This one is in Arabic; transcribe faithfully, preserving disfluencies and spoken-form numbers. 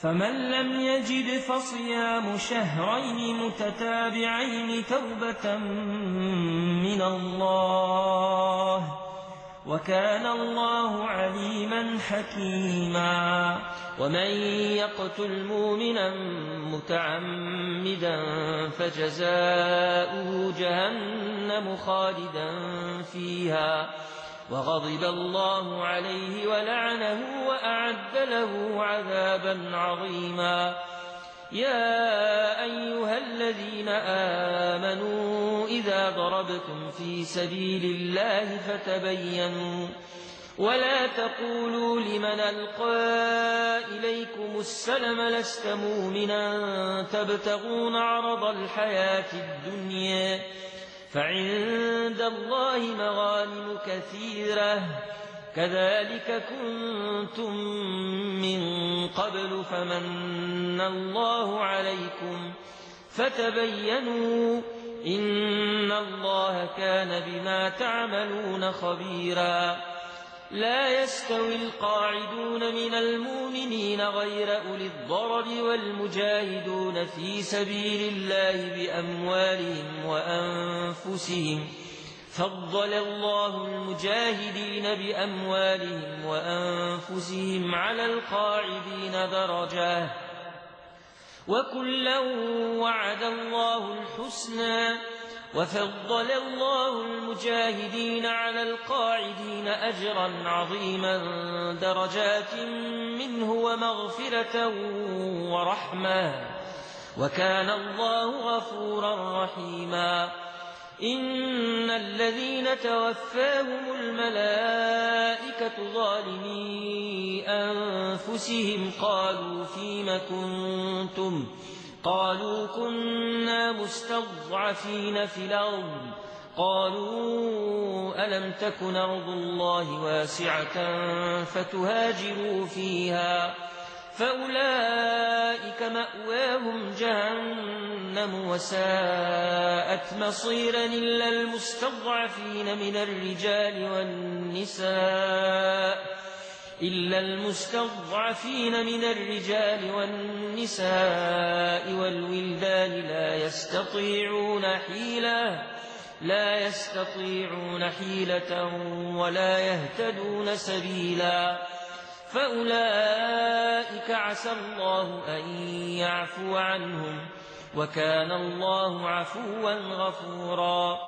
فمن لم يجد فصيام شهرين متتابعين توبة من الله وكان الله عليما حكيما. ومن يقتل مؤمنا متعمدا فجزاؤه جهنم خالدا فيها وغضب الله عليه ولعنه وأعد له عذابا عظيما. يا أيها الذين آمنوا إذا ضربتم في سبيل الله فتبينوا ولا تقولوا لمن ألقى إليكم السلم لست مؤمنا تبتغون عرض الحياة الدنيا فعند الله مغانم كثيرة كذلك كنتم من قبل فمن الله عليكم فتبينوا إن الله كان بما تعملون خبيرا. لا يستوي القاعدون من المؤمنين غير أولي الضرر والمجاهدون في سبيل الله بأموالهم وأنفسهم فضل الله المجاهدين بأموالهم وأنفسهم على القاعدين درجة وكلا وعد الله الحسنى وفضل الله المجاهدين على القاعدين أجرا عظيما درجات منه ومغفرة ورحمة وكان الله غفورا رحيما. إن الذين توفاهم الملائكة ظالمي أنفسهم قالوا فيم كنتم قالوا كنا مستضعفين في الأرض قالوا ألم تكن أرض الله واسعة فتهاجروا فيها فأولئك مأواهم جهنم وساءت مصيرا إلا المستضعفين من الرجال والنساء إلا المستضعفين من الرجال والنساء والولدان لا يستطيعون حيلة لا يستطيعون حيلة ولا يهتدون سبيلا فأولئك عسى الله أن يعفو عنهم وكان الله عفوا غفورا.